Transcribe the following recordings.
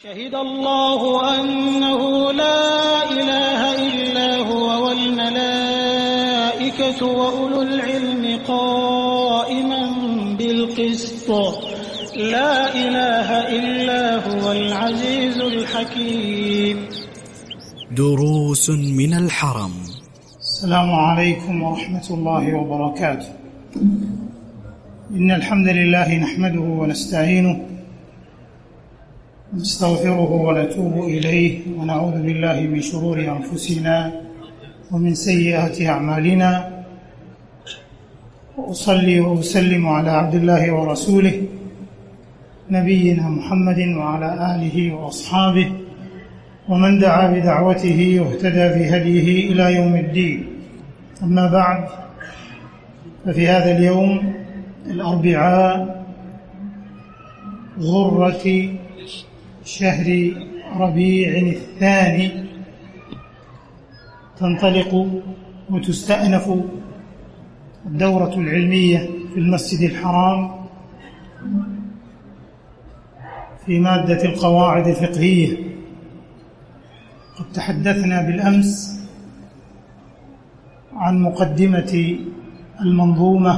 شهد الله أنه لا إله إلا هو والملائكة وأولو العلم قائما بالقسط لا إله إلا هو العزيز الحكيم. دروس من الحرم. السلام عليكم ورحمة الله وبركاته. إن الحمد لله نحمده ونستعينه ونستغفره ونتوب إليه ونعوذ بالله من شرور أنفسنا ومن سيئات أعمالنا، وأصلي وأسلم على عبد الله ورسوله نبينا محمد وعلى آله وأصحابه ومن دعا بدعوته واهتدى بهديه إلى يوم الدين. أما بعد، ففي هذا اليوم الأربعاء غرة شهر ربيع الثاني تنطلق وتستأنف الدورة العلمية في المسجد الحرام في مادة القواعد الفقهية. قد تحدثنا بالأمس عن مقدمة المنظومة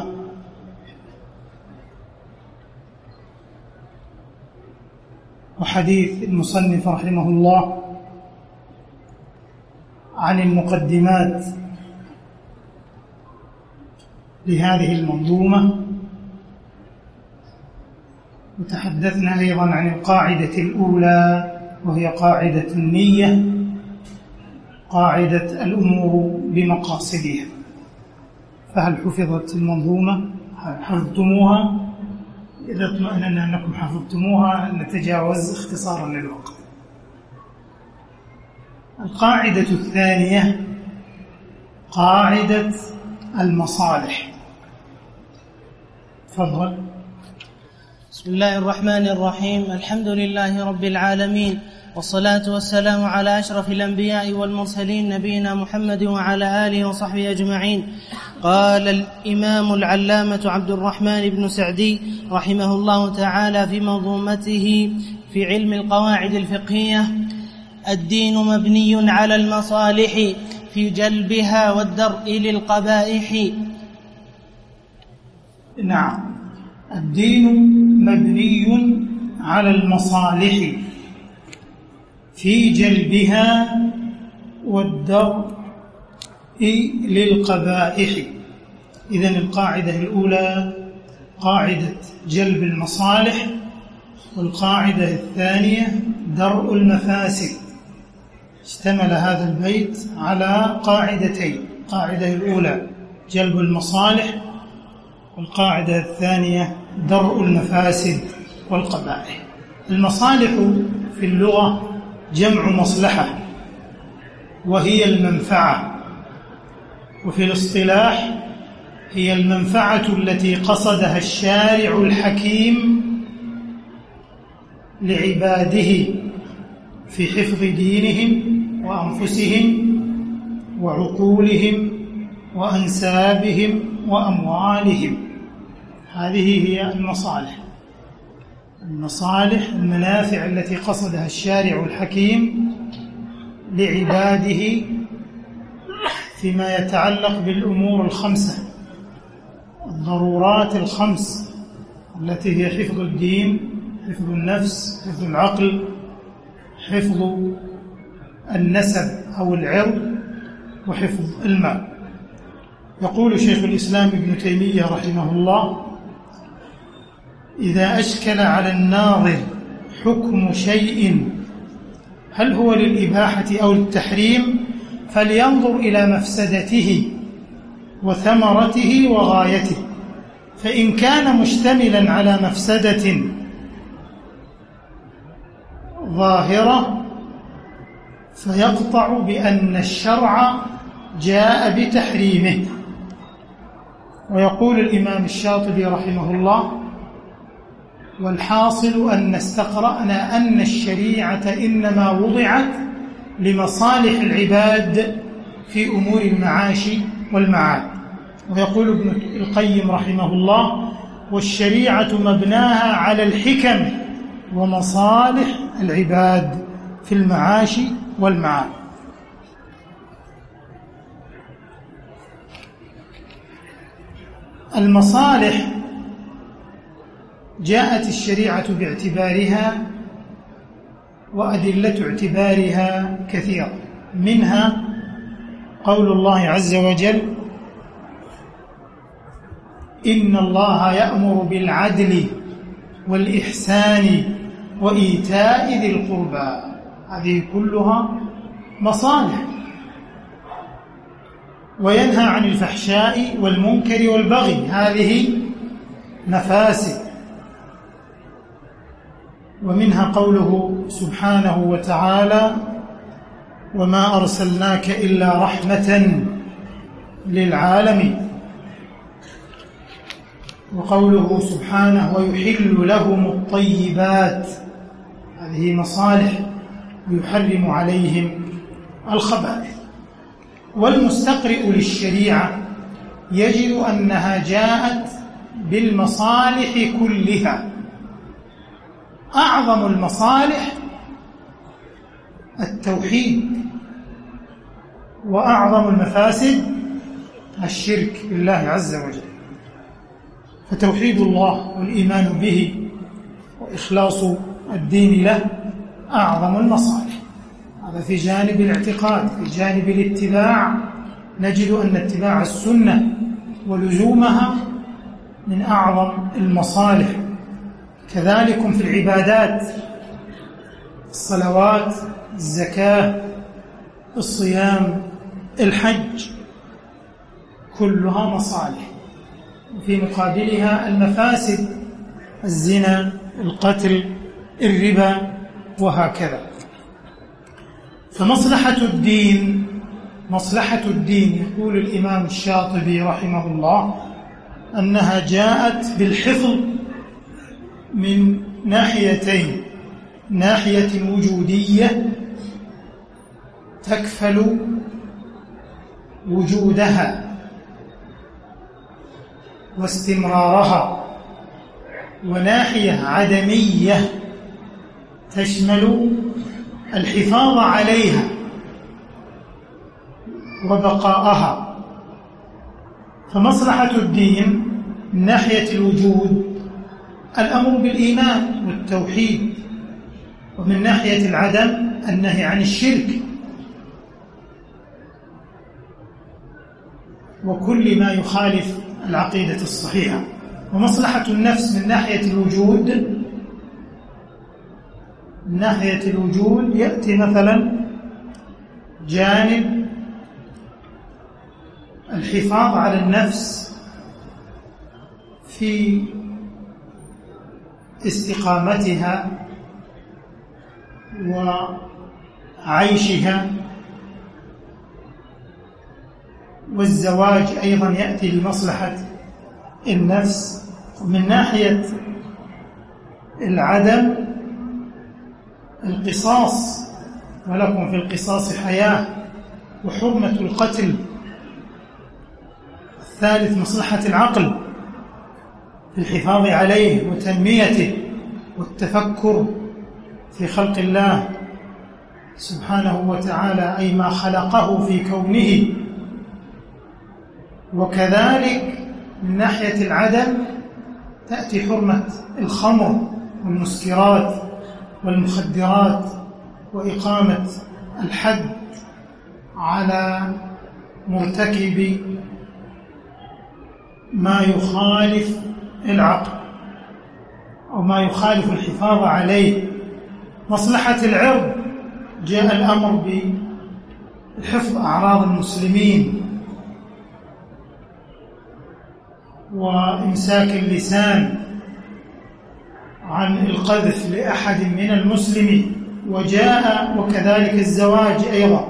وحديث المصنف رحمه الله عن المقدمات لهذه المنظومة، وتحدثنا أيضا عن القاعدة الأولى وهي قاعدة النية، قاعدة الأمور بمقاصدها. فهل حفظت المنظومة؟ حفظتموها؟ إذا اطمأننا أنكم حفظتموها نتجاوز اختصارا للوقت. القاعدة الثانية قاعدة المصالح. تفضل. بسم الله الرحمن الرحيم. الحمد لله رب العالمين، والصلاة والسلام على أشرف الأنبياء والمرسلين نبينا محمد وعلى آله وصحبه أجمعين. قال الإمام العلامة عبد الرحمن بن سعدي رحمه الله تعالى في منظومته في علم القواعد الفقهية: الدين مبني على المصالح في جلبها والدرء للقبائح. نعم، الدين مبني على المصالح في جلبها والدرء للقبائح. إذن القاعدة الأولى قاعدة جلب المصالح، والقاعدة الثانية درء المفاسد. اشتمل هذا البيت على قاعدتين: القاعدة الأولى جلب المصالح، والقاعدة الثانية درء المفاسد والقبائح. المصالح في اللغة جمع مصلحة، وهي المنفعة، وفي الاصطلاح هي المنفعة التي قصدها الشارع الحكيم لعباده في حفظ دينهم وأنفسهم وعقولهم وأنسابهم وأموالهم. هذه هي المصالح. المصالح المنافع التي قصدها الشارع الحكيم لعباده فيما يتعلق بالأمور الخمسة، الضرورات الخمس التي هي حفظ الدين، حفظ النفس، حفظ العقل، حفظ النسب أو العرض، وحفظ المال. يقول شيخ الإسلام ابن تيمية رحمه الله: إذا أشكل على الناظر حكم شيء هل هو للإباحة أو للتحريم فلينظر إلى مفسدته وثمرته وغايته، فإن كان مشتملا على مفسدة ظاهرة فيقطع بأن الشرع جاء بتحريمه. ويقول الإمام الشاطبي رحمه الله: والحاصل أن استقرأنا أن الشريعة إنما وضعت لمصالح العباد في أمور المعاش والمعاد. ويقول ابن القيم رحمه الله: والشريعة مبناها على الحكم ومصالح العباد في المعاش والمعاد. المصالح جاءت الشريعة باعتبارها، وأدلة اعتبارها كثيرة، منها قول الله عز وجل: إن الله يأمر بالعدل والإحسان وإيتاء ذي القربى. هذه كلها مصالح. وينهى عن الفحشاء والمنكر والبغي، هذه مفاسد. ومنها قوله سبحانه وتعالى: وما أرسلناك إلا رحمة للعالمين. وقوله سبحانه: ويحل لهم الطيبات، هذه مصالح، ويحرم عليهم الخبائث. والمستقرئ للشريعة يجد أنها جاءت بالمصالح كلها. أعظم المصالح التوحيد، وأعظم المفاسد الشرك بالله عز وجل. فتوحيد الله والإيمان به وإخلاص الدين له أعظم المصالح. هذا في جانب الاعتقاد. في جانب الاتباع نجد أن اتباع السنة ولزومها من أعظم المصالح. كذلك في العبادات: الصلوات، الزكاة، الصيام، الحج، كلها مصالح. وفي مقابلها المفاسد: الزنا، القتل، الربا، وهكذا. فمصلحة الدين يقول الإمام الشاطبي رحمه الله أنها جاءت بالحفظ من ناحيتين: ناحية وجودية تكفل وجودها واستمرارها، وناحية عدمية تشمل الحفاظ عليها وبقاءها. فمصلحة الدين من ناحية الوجود الأمر بالإيمان والتوحيد، ومن ناحية العدم النهي عن الشرك وكل ما يخالف العقيدة الصحيحة. ومصلحة النفس من ناحية الوجود، من ناحية الوجود يأتي مثلا جانب الحفاظ على النفس في استقامتها وعيشها. والزواج أيضا يأتي لمصلحة النفس. ومن ناحية العدم القصاص: ولكم في القصاص حياة، وحرمة القتل. الثالث مصلحة العقل في الحفاظ عليه وتنميته والتفكر في خلق الله سبحانه وتعالى، أي ما خلقه في كونه. وكذلك من ناحية العدم تأتي حرمة الخمر والمسكرات والمخدرات، وإقامة الحد على مرتكب ما يخالف العقل أو ما يخالف الحفاظ عليه. مصلحة العرض: جاء الأمر بحفظ أعراض المسلمين وإمساك اللسان عن القذف لأحد من المسلمين. وجاء وكذلك الزواج أيضا.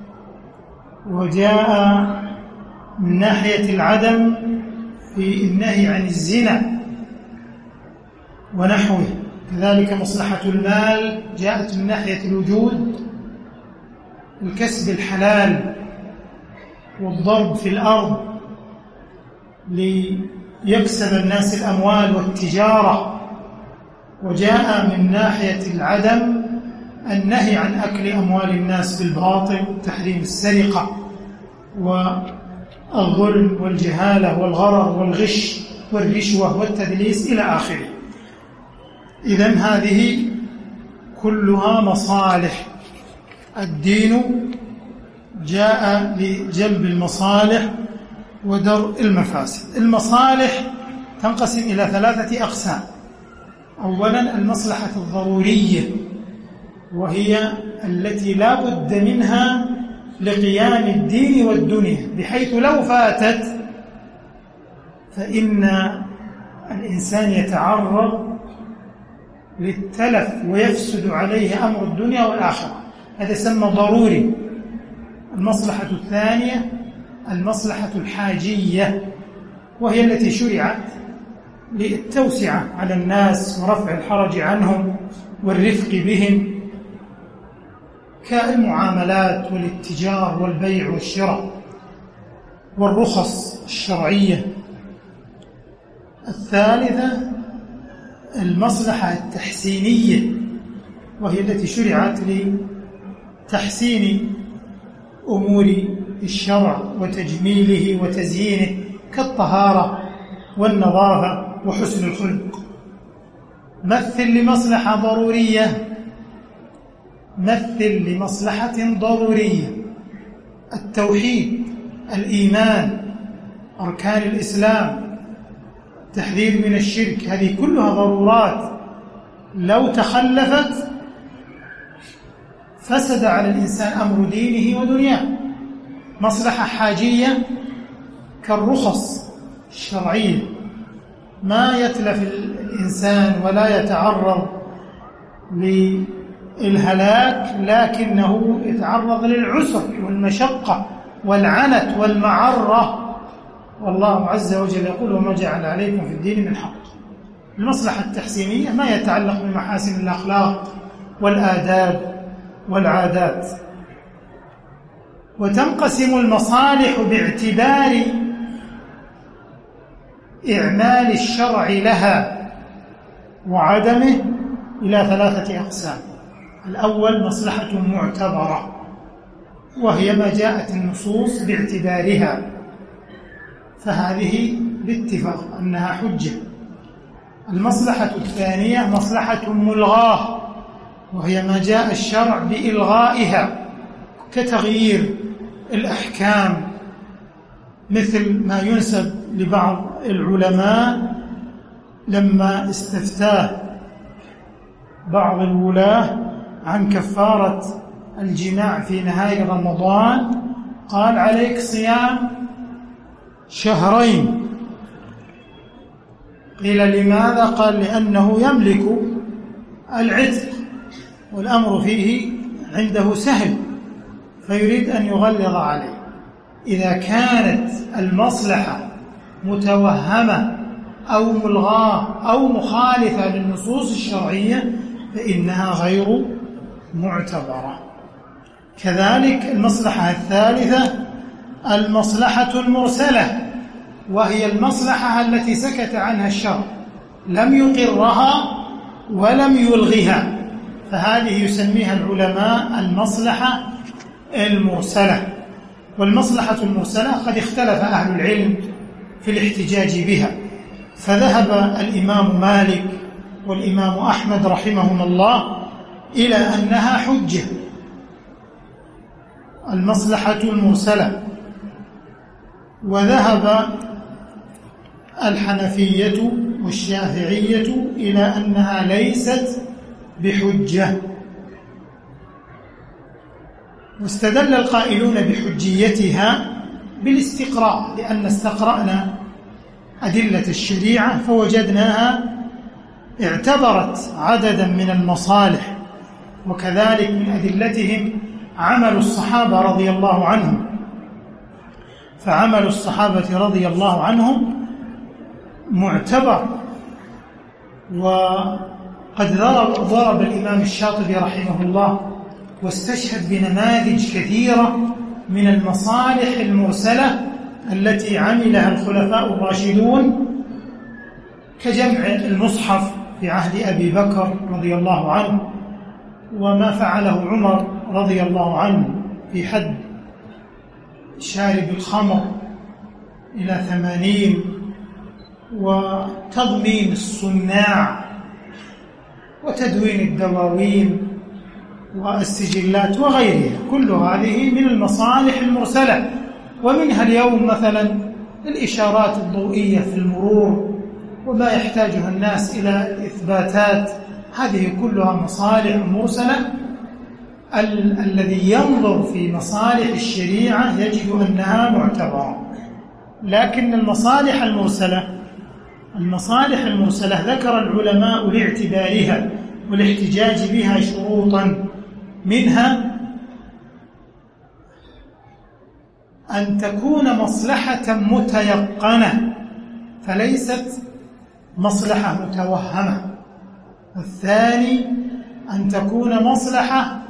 وجاء من ناحية العدم في النهي عن الزنا ونحوه. كذلك مصلحة المال جاءت من ناحية الوجود: الكسب الحلال والضرب في الأرض ليكسب الناس الأموال والتجارة وجاء من ناحية العدم النهي عن أكل أموال الناس بالباطل، تحريم السرقة والظلم والجهالة والغرر والغش والرشوة والتدليس إلى آخره. إذن هذه كلها مصالح. الدين جاء لجلب المصالح ودرء المفاسد. المصالح تنقسم إلى 3 أقسام. أولا المصلحة الضرورية، وهي التي لا بد منها لقيام الدين والدنيا، بحيث لو فاتت فإن الإنسان يتعرض للتلف ويفسد عليه أمر الدنيا والآخرة. هذا يسمى ضروري. المصلحة الثانية المصلحة الحاجية، وهي التي شرعت للتوسعة على الناس ورفع الحرج عنهم والرفق بهم، كالمعاملات والاتجار والبيع والشراء والرخص الشرعية. الثالثة المصلحة التحسينية، وهي التي شرعت لتحسين أمور الشرع وتجميله وتزيينه، كالطهارة والنظافة وحسن الخلق. مثل لمصلحة ضرورية، مثل لمصلحة ضرورية: التوحيد، الإيمان، أركان الإسلام، تحذير من الشرك. هذه كلها ضرورات لو تخلفت فسد على الإنسان أمر دينه ودنياه. مصلحة حاجية كالرخص الشرعية، ما يتلف الإنسان ولا يتعرض للهلاك، لكنه يتعرض للعسر والمشقة والعنت والمعرة، والله عز وجل يقول: وما جعل عليكم في الدين من حق. المصلحة التحسينية ما يتعلق بمحاسن الأخلاق والآداب والعادات. وتنقسم المصالح باعتبار إعمال الشرع لها وعدمه إلى 3 أقسام. الأول مصلحة معتبرة، وهي ما جاءت النصوص باعتبارها، فهذه باتفاق أنها حجة. المصلحة الثانية مصلحة ملغاة، وهي ما جاء الشرع بإلغائها، كتغيير الأحكام، مثل ما ينسب لبعض العلماء لما استفتاه بعض الولاة عن كفارة الجماع في نهاية رمضان، قال: عليك صيام 2 شهرين. قيل: لماذا؟ قال: لأنه يملك العتق والأمر فيه عنده سهل، فيريد أن يغلظ عليه. إذا كانت المصلحة متوهمة أو ملغاة أو مخالفة للنصوص الشرعية فإنها غير معتبرة. كذلك المصلحة الثالثة المصلحة المرسلة، وهي المصلحة التي سكت عنها الشرع، لم يقرها ولم يلغها، فهذه يسميها العلماء المصلحة المرسلة. والمصلحة المرسلة قد اختلف أهل العلم في الاحتجاج بها، فذهب الإمام مالك والإمام أحمد رحمهما الله إلى أنها حجة، المصلحة المرسلة، وذهب الحنفية والشافعية إلى أنها ليست بحجة. واستدل القائلون بحجيتها بالاستقراء، لأن استقرأنا أدلة الشريعة فوجدناها اعتبرت عددا من المصالح، وكذلك من أدلتهم عمل الصحابة رضي الله عنهم، فعمل الصحابة رضي الله عنهم معتبر. وقد ضرب الإمام الشاطبي رحمه الله واستشهد بنماذج كثيرة من المصالح المرسلة التي عملها الخلفاء الراشدون، كجمع المصحف في عهد أبي بكر رضي الله عنه، وما فعله عمر رضي الله عنه في حد شارب الخمر إلى 80، وتضمين الصناع وتدوين الدواوين والسجلات وغيرها، كل هذه من المصالح المرسلة. ومنها اليوم مثلا الإشارات الضوئية في المرور وما يحتاجها الناس إلى إثباتات، هذه كلها مصالح مرسلة. الذي ينظر في مصالح الشريعة يجد أنها معتبرة. لكن المصالح المرسلة ذكر العلماء لاعتبارها والاحتجاج بها شروطا، منها أن تكون مصلحة متيقنة فليست مصلحة متوهمة. الثاني أن تكون مصلحة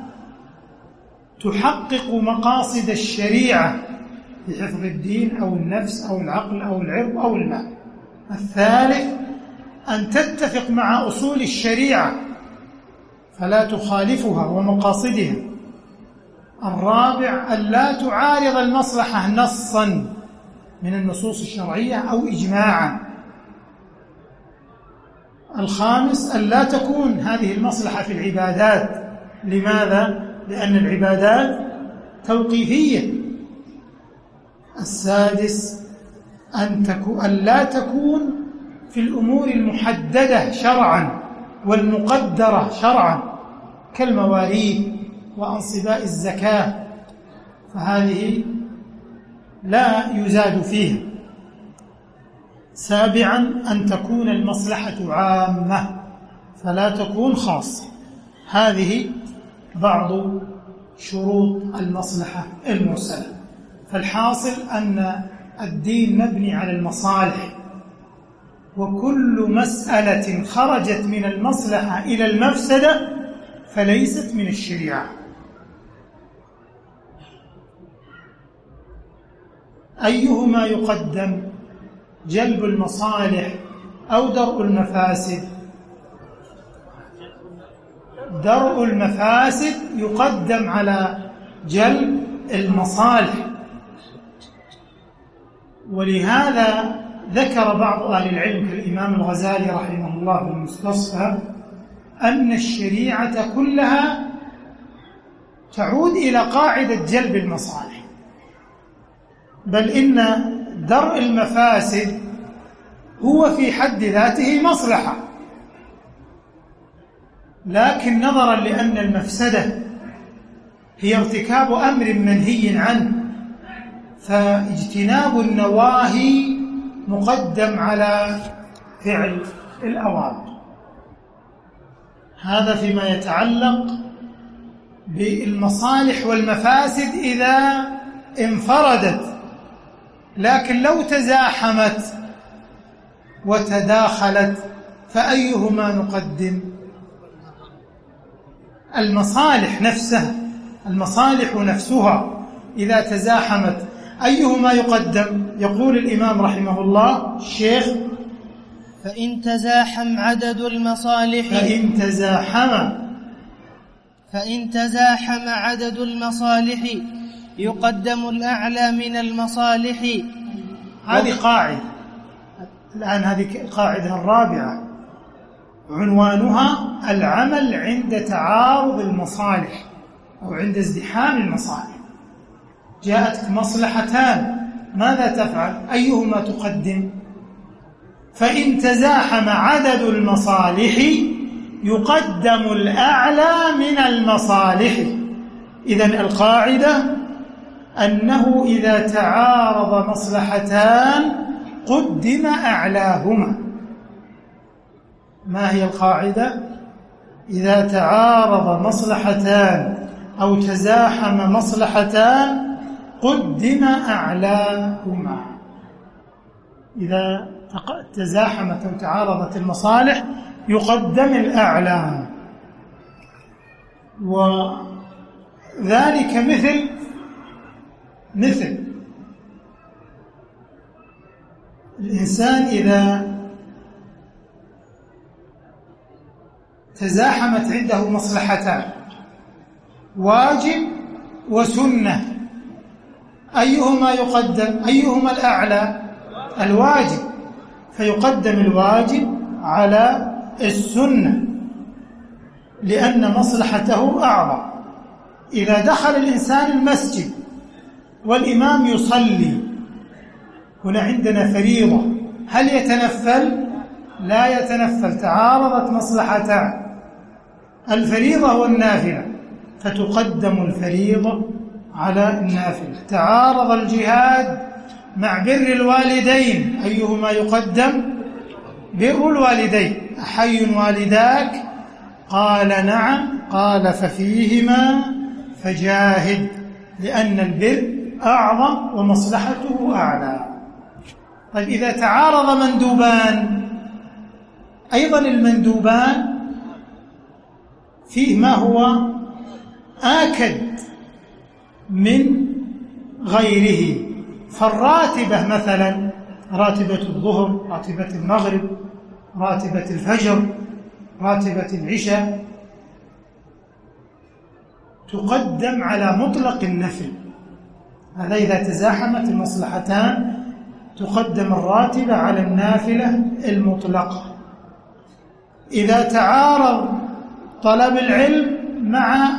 تحقق مقاصد الشريعة في حفظ الدين أو النفس أو العقل أو العرض أو المال. الثالث أن تتفق مع أصول الشريعة فلا تخالفها ومقاصدها. الرابع أن لا تعارض المصلحة نصا من النصوص الشرعية أو إجماعا. الخامس أن لا تكون هذه المصلحة في العبادات. لماذا؟ لأن العبادات توقيفية. السادس أن لا تكون في الأمور المحددة شرعا والمقدرة شرعا كالمواريث وأنصباء الزكاة، فهذه لا يزاد فيها. سابعا أن تكون المصلحة عامة فلا تكون خاصة. هذه بعض شروط المصلحة المرسلة. فالحاصل أن الدين مبني على المصالح، وكل مسألة خرجت من المصلحة إلى المفسدة فليست من الشريعة. أيهما يقدم، جلب المصالح أو درء المفاسد؟ درء المفاسد يقدم على جلب المصالح. ولهذا ذكر بعض أهل العلم كالإمام الغزالي رحمه الله في المستصفى أن الشريعة كلها تعود إلى قاعدة جلب المصالح، بل إن درء المفاسد هو في حد ذاته مصلحة، لكن نظرا لأن المفسدة هي ارتكاب أمر منهي عنه فاجتناب النواهي مقدم على فعل الأوامر. هذا فيما يتعلق بالمصالح والمفاسد إذا انفردت، لكن لو تزاحمت وتداخلت فأيهما نقدم؟ المصالح نفسها إذا تزاحمت أيهما يقدم؟ يقول الإمام رحمه الله الشيخ: فإن تزاحم عدد المصالح يقدم الأعلى من المصالح. هذه قاعدة. الآن هذه القاعدة الرابعة عنوانها العمل عند تعارض المصالح أو عند ازدحام المصالح. جاءتك مصلحتان، ماذا تفعل؟ أيهما تقدم؟ فإن تزاحم عدد المصالح يقدم الأعلى من المصالح. إذن القاعدة أنه إذا تعارض مصلحتان قدم أعلاهما. ما هي القاعدة؟ إذا تعارض مصلحتان أو تزاحم مصلحتان قدم أعلاهما. إذا تزاحمت أو تعارضت المصالح يقدم الأعلى. وذلك مثل الإنسان إذا تزاحمت عنده مصلحتان، واجب وسنة، أيهما يقدم؟ أيهما الأعلى؟ الواجب، فيقدم الواجب على السنة لأن مصلحته أعظم. إذا دخل الإنسان المسجد والإمام يصلي، هنا عندنا فريضة، هل يتنفل؟ لا يتنفل، تعارضت مصلحتان، الفريضة والنافلة، فتقدم الفريضة على النافلة. تعارض الجهاد مع بر الوالدين، أيهما يقدم؟ بر الوالدين. أحي والداك؟ قال نعم، قال ففيهما فجاهد، لأن البر أعظم ومصلحته أعلى. طيب إذا تعارض مندوبان، أيضا المندوبان فيه ما هو آكد من غيره، فالراتبة مثلا راتبة الظهر، راتبة المغرب، راتبة الفجر، راتبة العشاء، تقدم على مطلق النفل. هذا إذا تزاحمت المصلحتان تقدم الراتبة على النافلة المطلقة. إذا تعارض طلب العلم مع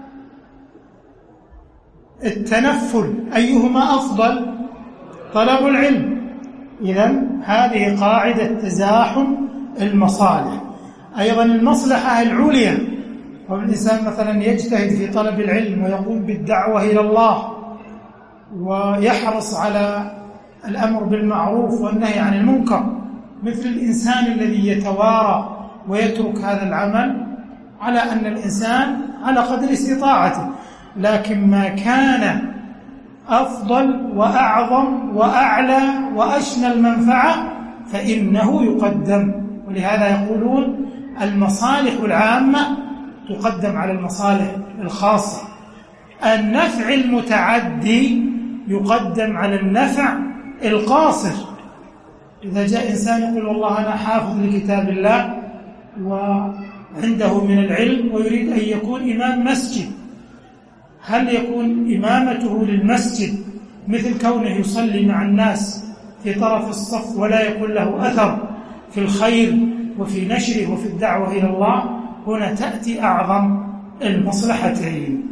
التنفل، أيهما أفضل؟ طلب العلم. إذن هذه قاعدة تزاحم المصالح. أيضا المصلحة العليا، والإنسان مثلا يجتهد في طلب العلم ويقوم بالدعوة إلى الله ويحرص على الأمر بالمعروف والنهي عن المنكر، مثل الإنسان الذي يتوارى ويترك هذا العمل، على أن الإنسان على قدر استطاعته، لكن ما كان أفضل وأعظم وأعلى وأشنى المنفعة فإنه يقدم. ولهذا يقولون المصالح العامة تقدم على المصالح الخاصة، النفع المتعدي يقدم على النفع القاصر. إذا جاء إنسان يقول والله أنا حافظ لكتاب الله وعنده من العلم ويريد أن يكون إمام مسجد، هل يكون إمامته للمسجد مثل كونه يصلي مع الناس في طرف الصف ولا يكون له أثر في الخير وفي نشره وفي الدعوة إلى الله؟ هنا تأتي أعظم المصلحتين.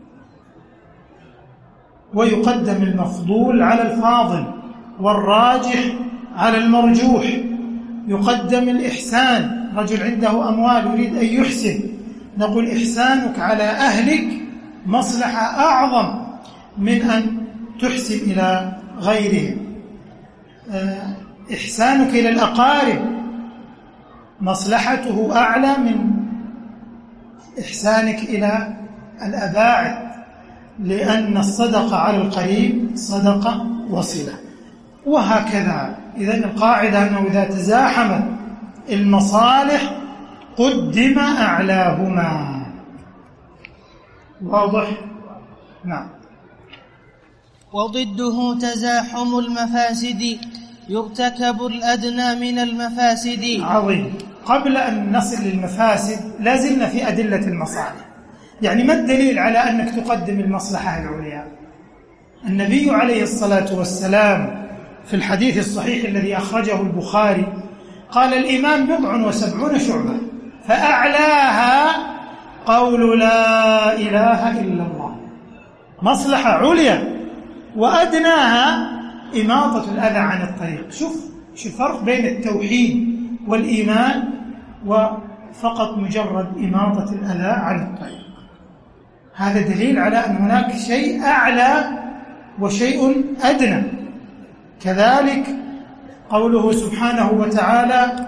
ويقدم المفضول على الفاضل والراجح على المرجوح. يقدم الإحسان، رجل عنده أموال يريد أن يحسن، نقول إحسانك على أهلك مصلحة أعظم من أن تحسن إلى غيرهم. إحسانك إلى الأقارب مصلحته أعلى من إحسانك إلى الأباعد، لأن الصدقة على القريب صدقة وصلة، وهكذا. إذن القاعدة أنه إذا تزاحمت المصالح قدم أعلاهما. واضح؟ نعم. وضده تزاحم المفاسد، يرتكب الأدنى من المفاسد. عظيم. قبل أن نصل للمفاسد لازلنا في أدلة المصالح. يعني ما الدليل على أنك تقدم المصلحة العليا؟ النبي عليه الصلاة والسلام في الحديث الصحيح الذي أخرجه البخاري قال الإيمان 70 شعبة، فأعلاها قول لا إله إلا الله، مصلحة عليا، وأدناها إماطة الأذى عن الطريق. شوف الفرق بين التوحيد والإيمان وفقط مجرد إماطة الأذى عن الطريق. هذا دليل على أن هناك شيء أعلى وشيء أدنى. كذلك قوله سبحانه وتعالى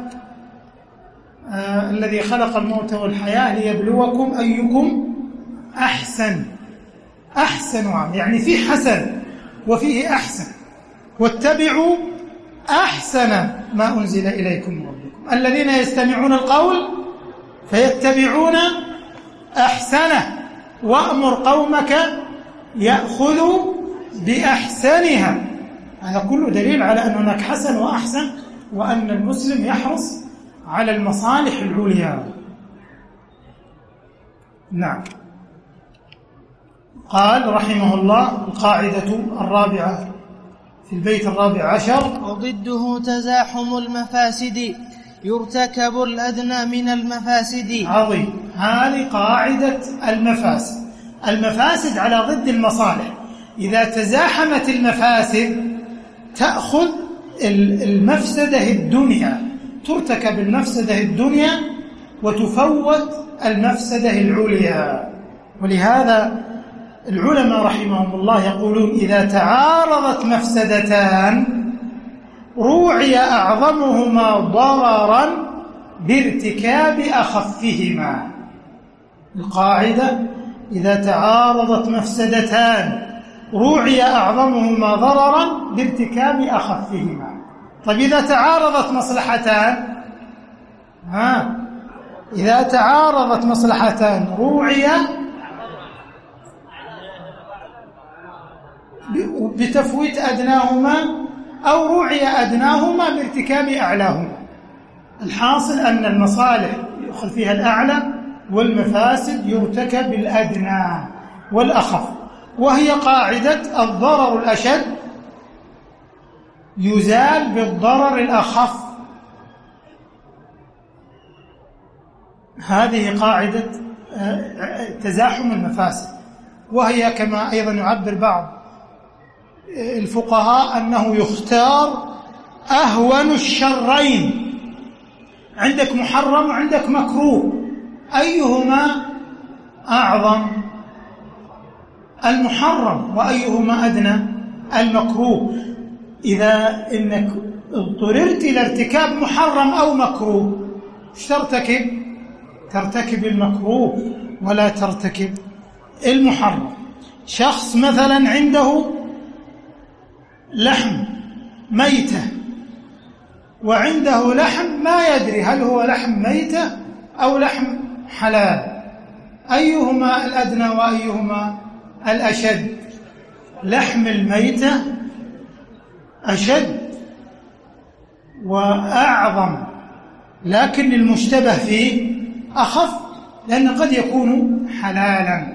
الذي خلق الموت والحياة ليبلوكم أيكم أحسن. أحسن يعني فيه حسن وفيه أحسن. واتبعوا أحسن ما أنزل إليكم من ربكم الذين يستمعون القول فيتبعون أحسنه وأمر قومك يأخذوا بأحسنها. هذا كله دليل على أن هناك حسن وأحسن، وأن المسلم يحرص على المصالح العليا. نعم. قال رحمه الله: القاعدة الرابعة في البيت 14: وضده تزاحم المفاسد، يرتكب الأدنى من المفاسد. عظيم. هذه قاعدة المفاسد. المفاسد على ضد المصالح. إذا تزاحمت المفاسد تأخذ المفسدة الدنيا، ترتكب المفسدة الدنيا وتفوت المفسدة العليا. ولهذا العلماء رحمهم الله يقولون: إذا تعارضت مفسدتان روعي أعظمهما ضررا بارتكاب أخفهما. القاعدة: إذا تعارضت مفسدتان روعي أعظمهما ضررا بارتكاب أخفهما. طيب إذا تعارضت مصلحتان، إذا تعارضت مصلحتان روعي بتفويت أدناهما أو روعي أدناهما بارتكاب أعلاهما. الحاصل أن المصالح يؤخذ فيها الأعلى والمفاسد يرتكب الأدنى والأخف، وهي قاعدة الضرر الأشد يزال بالضرر الأخف. هذه قاعدة تزاحم المفاسد، وهي كما أيضا يعبر بعض الفقهاء أنه يختار أهون الشرين. عندك محرم وعندك مكروه، أيهما أعظم؟ المحرم. وأيهما أدنى؟ المكروه. إذا إنك اضطررت إلى ارتكاب محرم أو مكروه، ايش ترتكب؟ ترتكب المكروه ولا ترتكب المحرم. شخص مثلا عنده لحم ميتة وعنده لحم ما يدري هل هو لحم ميتة أو لحم حلال، أيهما الأدنى وأيهما الأشد؟ لحم الميتة أشد وأعظم، لكن المشتبه فيه أخف لأن قد يكون حلالا.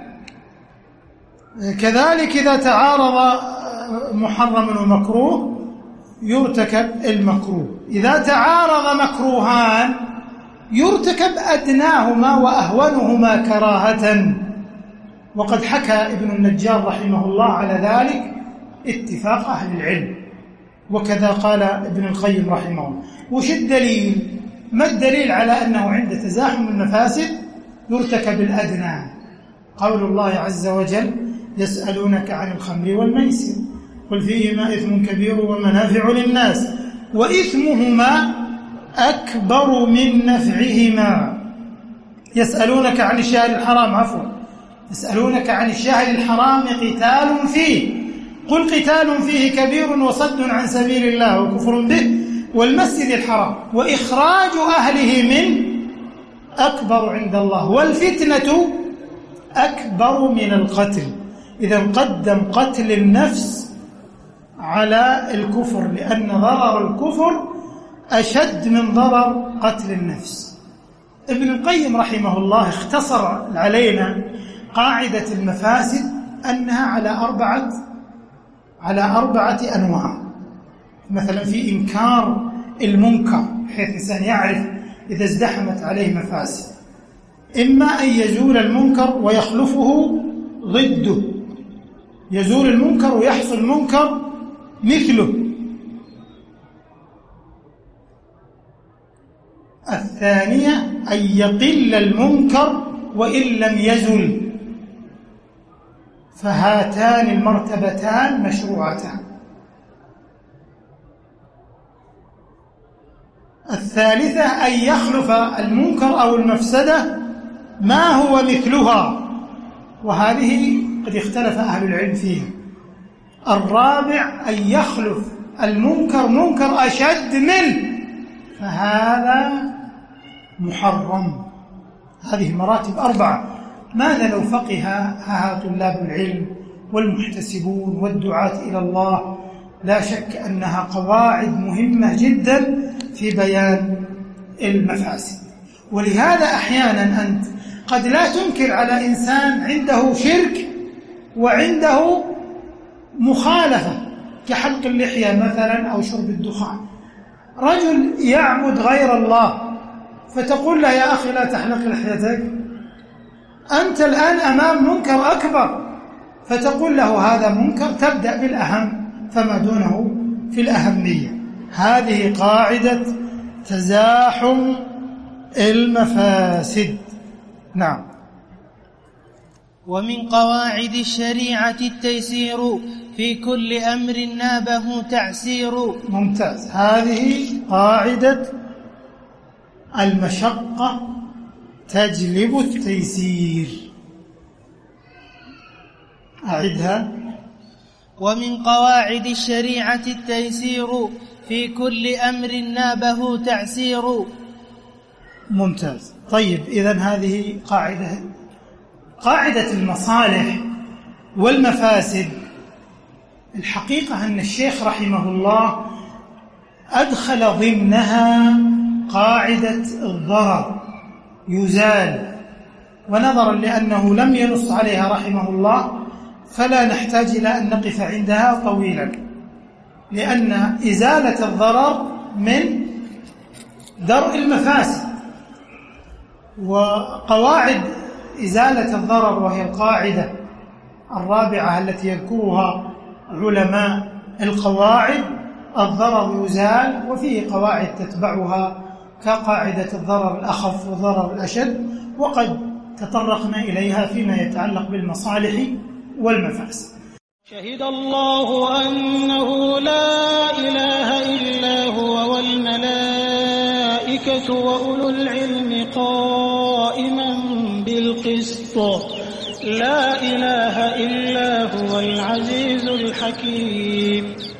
كذلك إذا تعارض محرم ومكروه يرتكب المكروه. إذا تعارض مكروهان يرتكب أدناهما وأهونهما كراهة. وقد حكى ابن النجار رحمه الله على ذلك اتفاق أهل العلم، وكذا قال ابن القيم رحمه الله. وش الدليل؟ ما الدليل على أنه عند تزاحم المفاسد يرتكب الأدنى؟ قول الله عز وجل: يسألونك عن الخمر والميسر قل فيهما إثم كبير ومنافع للناس وإثمهما أكبر من نفعهما. يسألونك عن الشهر الحرام، يسألونك عن الشهر الحرام قتال فيه قل قتال فيه كبير وصد عن سبيل الله وكفر به والمسجد الحرام وإخراج أهله من أكبر عند الله والفتنة أكبر من القتل. إذا قدم قتل النفس على الكفر، لأن ضرر الكفر أشد من ضرر قتل النفس. ابن القيم رحمه الله اختصر علينا قاعدة المفاسد أنها على أربعة أنواع. مثلا في إنكار المنكر، بحيث الإنسان يعرف إذا ازدحمت عليه مفاسد، إما أن يزول المنكر ويخلفه ضده، يزول المنكر ويحصل منكر مثله. الثانية أن يقل المنكر وإن لم يزل، فهاتان المرتبتان مشروعتان. الثالثة أن يخلف المنكر أو المفسدة ما هو مثلها، وهذه قد اختلف أهل العلم فيها. الرابع أن يخلف المنكر منكر أشد منه، فهذا محرم. هذه مراتب أربعة. ماذا لو فقهها طلاب العلم والمحتسبون والدعاة إلى الله؟ لا شك أنها قواعد مهمة جدا في بيان المفاسد. ولهذا أحيانا أنت قد لا تنكر على إنسان عنده شرك وعنده مخالفة كحلق اللحية مثلا أو شرب الدخان. رجل يعبد غير الله فتقول له يا أخي لا تحلق لحيتك، أنت الآن أمام منكر أكبر، فتقول له هذا منكر، تبدأ بالأهم فما دونه في الأهمية. هذه قاعدة تزاحم المفاسد. نعم. ومن قواعد الشريعة التيسير في كل أمر نابه تعسير. ممتاز. هذه قاعدة المشقة تجلب التيسير. أعدها. ومن قواعد الشريعة التيسير في كل أمر نابه تعسير. ممتاز. طيب، إذن هذه قاعدة المصالح والمفاسد. الحقيقة أن الشيخ رحمه الله أدخل ضمنها قاعدة الضرر يزال، ونظرا لأنه لم ينص عليها رحمه الله فلا نحتاج إلى أن نقف عندها طويلا، لأن إزالة الضرر من درء المفاسد. وقواعد إزالة الضرر، وهي القاعدة الرابعة التي يذكرها علماء القواعد، الضرر يزال، وفيه قواعد تتبعها كقاعدة الضرر الأخف والضرر الأشد، وقد تطرقنا إليها فيما يتعلق بالمصالح والمفاسد. شهد الله أنه لا إله إلا هو والملائكة وأولو العلم قائما بالقسط لا إله إلا هو العزيز الحكيم.